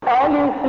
ألف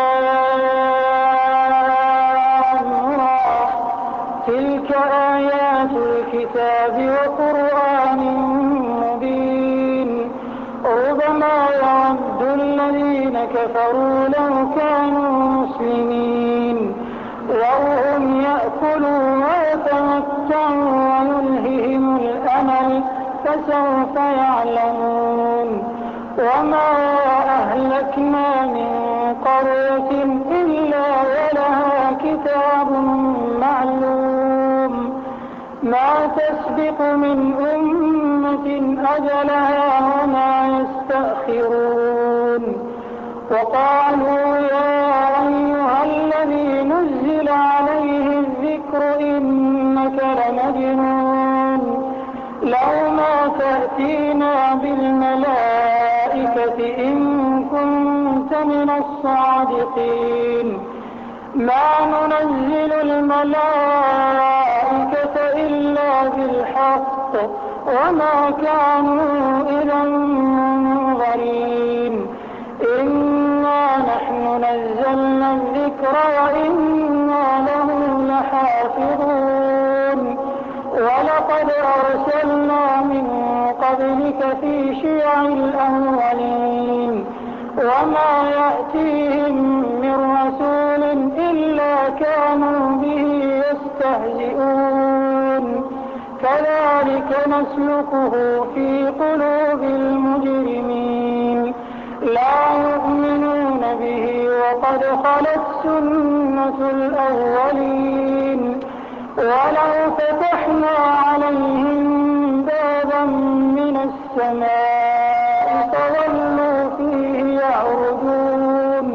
لام را. تلك آيات الكتاب وقرآن مبين. ربما يود الذين كفروا لو كانوا مسلمين وهم يأكلوا ويتمتعوا ويلههم الأمل فسوف يعلمون. وما أهلكنا من قرية إلا ولها كتاب معلوم ما تسبق من أمة أجلها وما يستأخرون. وقالوا يا أيها الذي نزل عليه الذكر إنك لمجنون لو ما تأتينا بالملائكة إن كنت من الصادقين. ما ننزل الملائكة إلا بالحق وما كانوا إذا منظرين. إنا نحن نزلنا الذكر وإنا له لحافظون. ولقد أرسلنا من قبلك في شيع الأولين وما يأتيهم من رسول إلا كانوا به يستهزئون. كذلك نسلكه في قلوب المجرمين لا يؤمنون به وقد خلت سنة الأولين. ولو فتحنا عليهم بابا من السماء فظلوا فيه يعرجون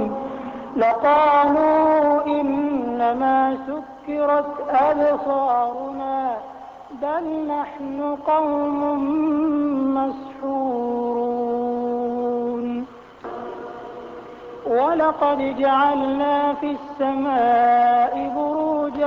لقالوا إنما سكرت أبصارنا بل نحن قوم مسحورون. ولقد جعلنا في السماء بروجا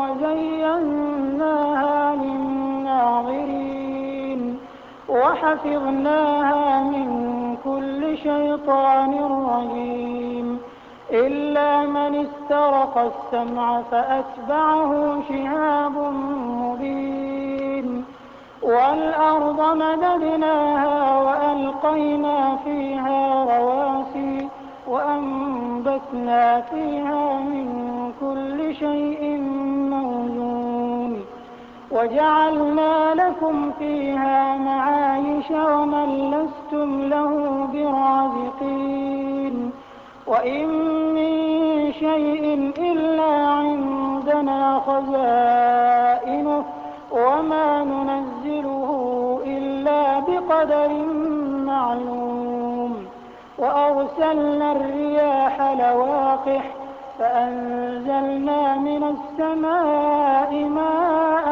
وزيناها للناظرين وحفظناها من كل شيطان رجيم إلا من استرق السمع فأتبعه شهاب مبين. والأرض مددناها وألقينا فيها رواسي وأنبتنا فيها من كل شيء موزون وجعلنا لكم فيها معايش ومن لستم له برازقين. وإن من شيء إلا عندنا خزائنه وما ننزله إلا بقدر معلوم. وأرسلنا الرياح لواقح فأنزلنا من السماء ماء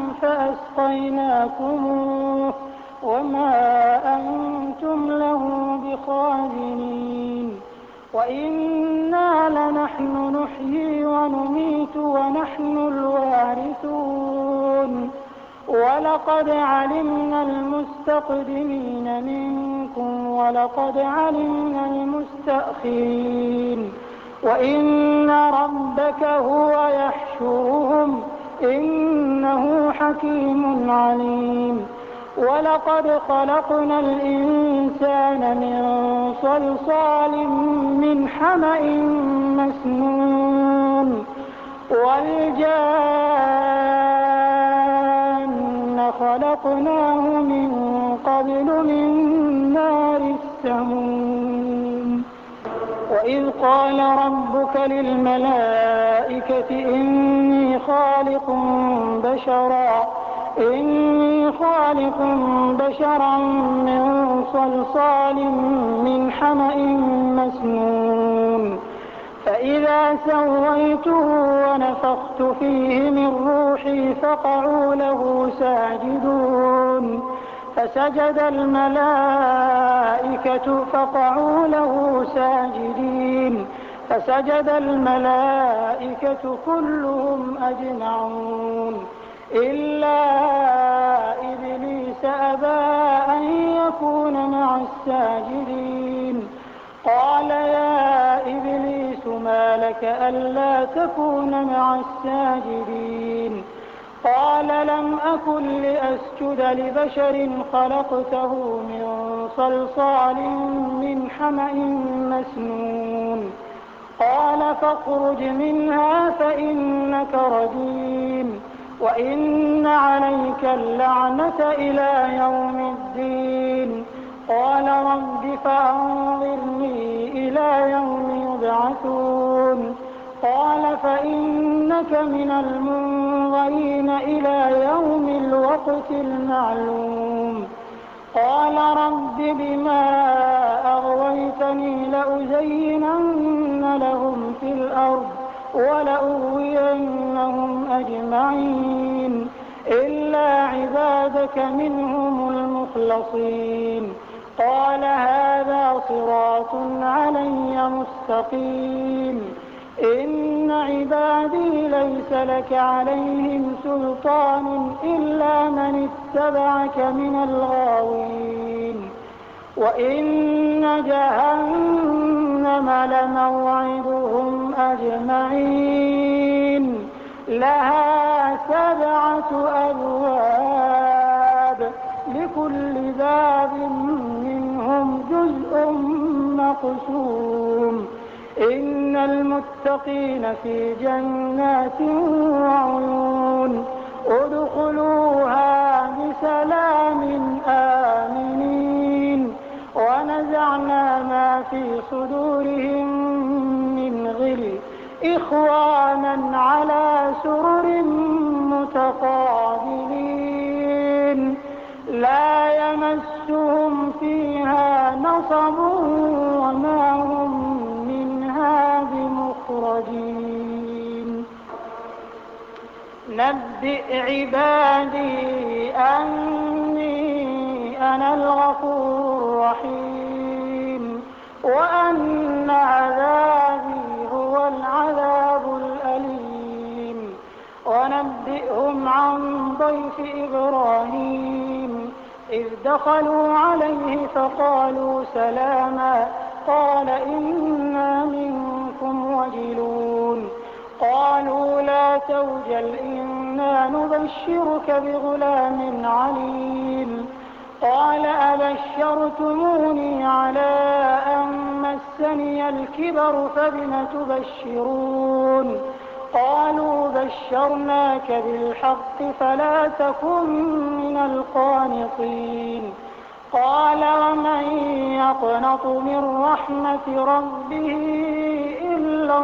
فأسقيناكموه وما أنتم له بخازنين. وإنا لنحن نحيي ونميت ونحن الوارثون. ولقد علمنا المستقدمين منكم ولقد علمنا المستأخرين. وإن ربك هو يحشرهم إنه حكيم عليم. ولقد خلقنا الإنسان من صلصال من حمأ مسنون والجان خلقناه من قبل من نار السموم. وإذ قال ربك للملائكة إني خالق بشرا من صلصال من حمأ مسنون فإذا سويته ونفخت فيه من روحي فقعوا له ساجدون. فسجد الملائكة فقعوا له ساجدين فسجد الملائكة كلهم أجمعون إلا إبليس أبى أن يكون مع الساجدين. قال يا لك ألا تكون مع الساجدين؟ قال لم أكن لأسجد لبشر خلقته من صلصال من حمأ مسنون. قال فاخرج منها فإنك رجيم وإن عليك اللعنة إلى يوم الدين. قال رب فأنظرني إلى يوم يبعثون. قال فإنك من المنظرين إلى يوم الوقت المعلوم. قال رب بما أغويتني لأزينن لهم في الأرض ولأغوينهم أجمعين إلا عبادك منهم المخلصين. قال هذا صراط علي مستقيم. إن عبادي ليس لك عليهم سلطان إلا من اتبعك من الغاوين. وإن جهنم لموعدهم أجمعين لها 7 أبواب لكل باب منهم جزء مقسوم. إن المتقين في جنات وعيون ادخلوها بسلام آمنين. ونزعنا ما في صدورهم من غل إخوانا على سرر متقابلين لا يمسهم فيها نصب وما هم منها بمخرجين. نبئ عبادي أني أنا الغفور الرحيم وأن عذابي هو العذاب الأليم. ونبئهم عن ضيف إبراهيم إذ دخلوا عليه فقالوا سلاما قال إنا منكم وجلون. قالوا لا توجل إنا نبشرك بغلام عليم. قال أبشرتموني على أن مسني الكبر فبم تبشرون. قالوا بشرناك بالحق فلا تكن من القانطين. قال ومن يقنط من رحمة ربه إلا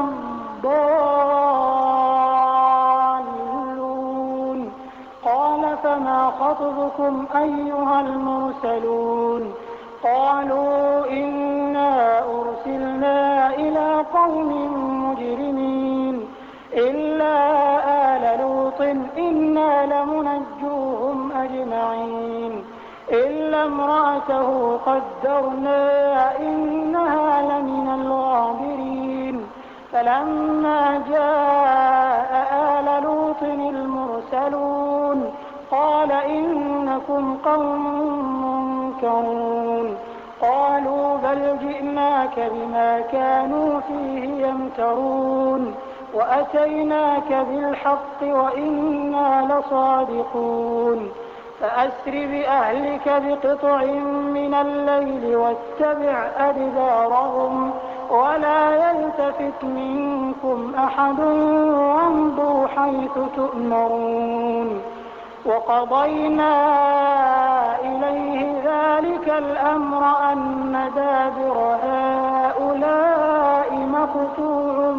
الضالون. قال فما خطبكم أيها المرسلون؟ قالوا إنا أرسلنا إلى قوم مجرمين إلا آل لوط إنا لمنجوهم أجمعين إلا امرأته قدرنا إنها لمن الغابرين. فلما جاء آل لوط المرسلون قال إنكم قوم منكرون. قالوا بل جئناك بما كانوا فيه يمترون وأتيناك بالحق وإنا لصادقون. فأسر بأهلك بقطع من الليل واتبع أدبارهم ولا يلتفت منكم أحد وامضوا حيث تؤمرون. وقضينا إليه ذلك الأمر أن دابر هؤلاء مقطوع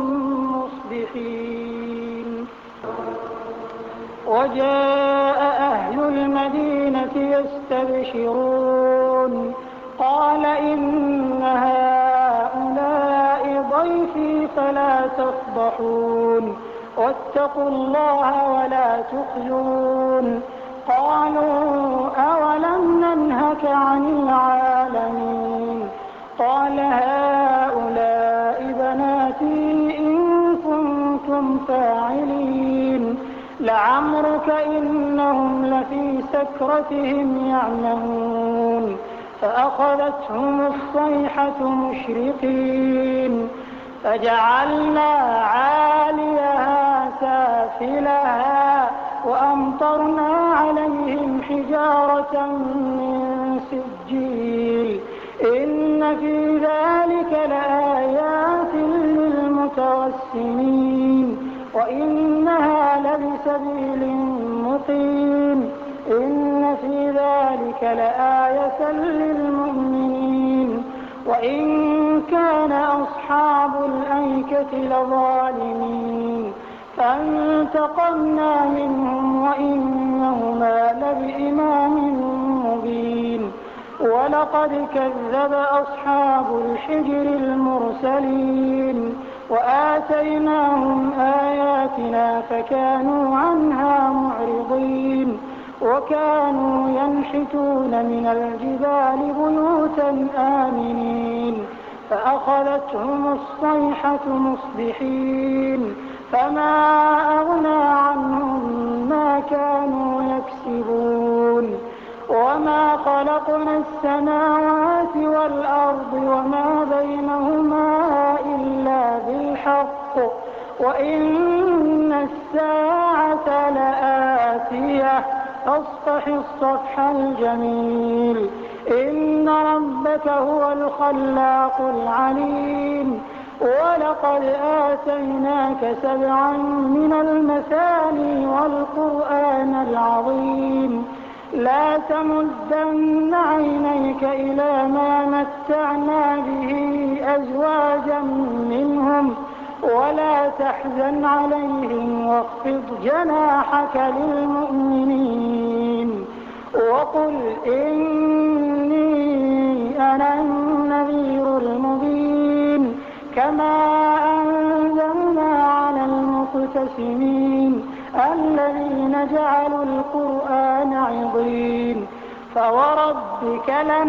مصبحين. وجاء أهل المدينة يستبشرون قال إن هؤلاء ضيفي فلا تفضحون واتقوا الله ولا تخزون. قالوا أولم ننهك عن العالمين؟ قال هؤلاء بناتي إن كنتم فاعلين. لعمرك إنهم لفي سكرتهم يعمهون. فأخذتهم الصيحة مشرقين فجعلنا عاليها سافلها وأمطرنا عليهم حجارة من سجيل إن في ذلك لآيات للمتوسمين وإنها لبسبيل مقيم إن في ذلك لآية للمؤمنين وإن كان أصحاب الأيكة لظالمين فانتقمنا منهم وإنهما لبإمام مبين ولقد كذب أصحاب الحجر المرسلين وآتيناهم آياتنا فكانوا عنها معرضين وكانوا ينحتون من الجبال بيوتا آمنين فأخذتهم الصيحة مصبحين فما أغنى عنهم ما كانوا يكسبون وما خلقنا السماوات والأرض وما بينهما إلا بالحق وإن الساعة لآتية فاصفح الصفح الجميل إن ربك هو الخلاق العليم ولقد آتيناك 7 من المثاني والقرآن العظيم لا تمدن عينيك إلى ما متعنا به أزواجا منهم ولا تحزن عليهم واخفض جناحك للمؤمنين وقل إني أنا النذير المبين كما أنزلنا على المقتسمين الذين جعلوا القرآن عضين فوربك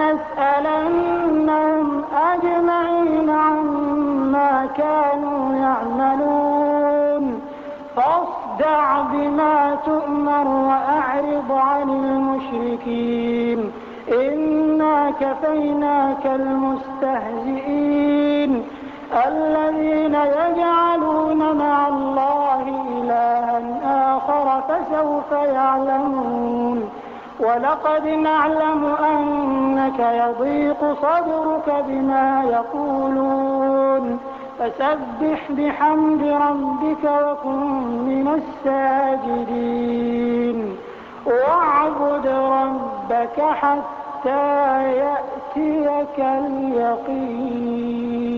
لنسألنهم أجمعين عما كانوا يعملون فاصدع بما تؤمر وأعرض عن المشركين إنا كفيناك المستهزئين الذين يجعلون مع الله إلها آخر فسوف يعلمون ولقد نعلم أنك يضيق صدرك بما يقولون فسبح بحمد ربك وكن من الساجدين واعبد ربك حتى يأتيك اليقين.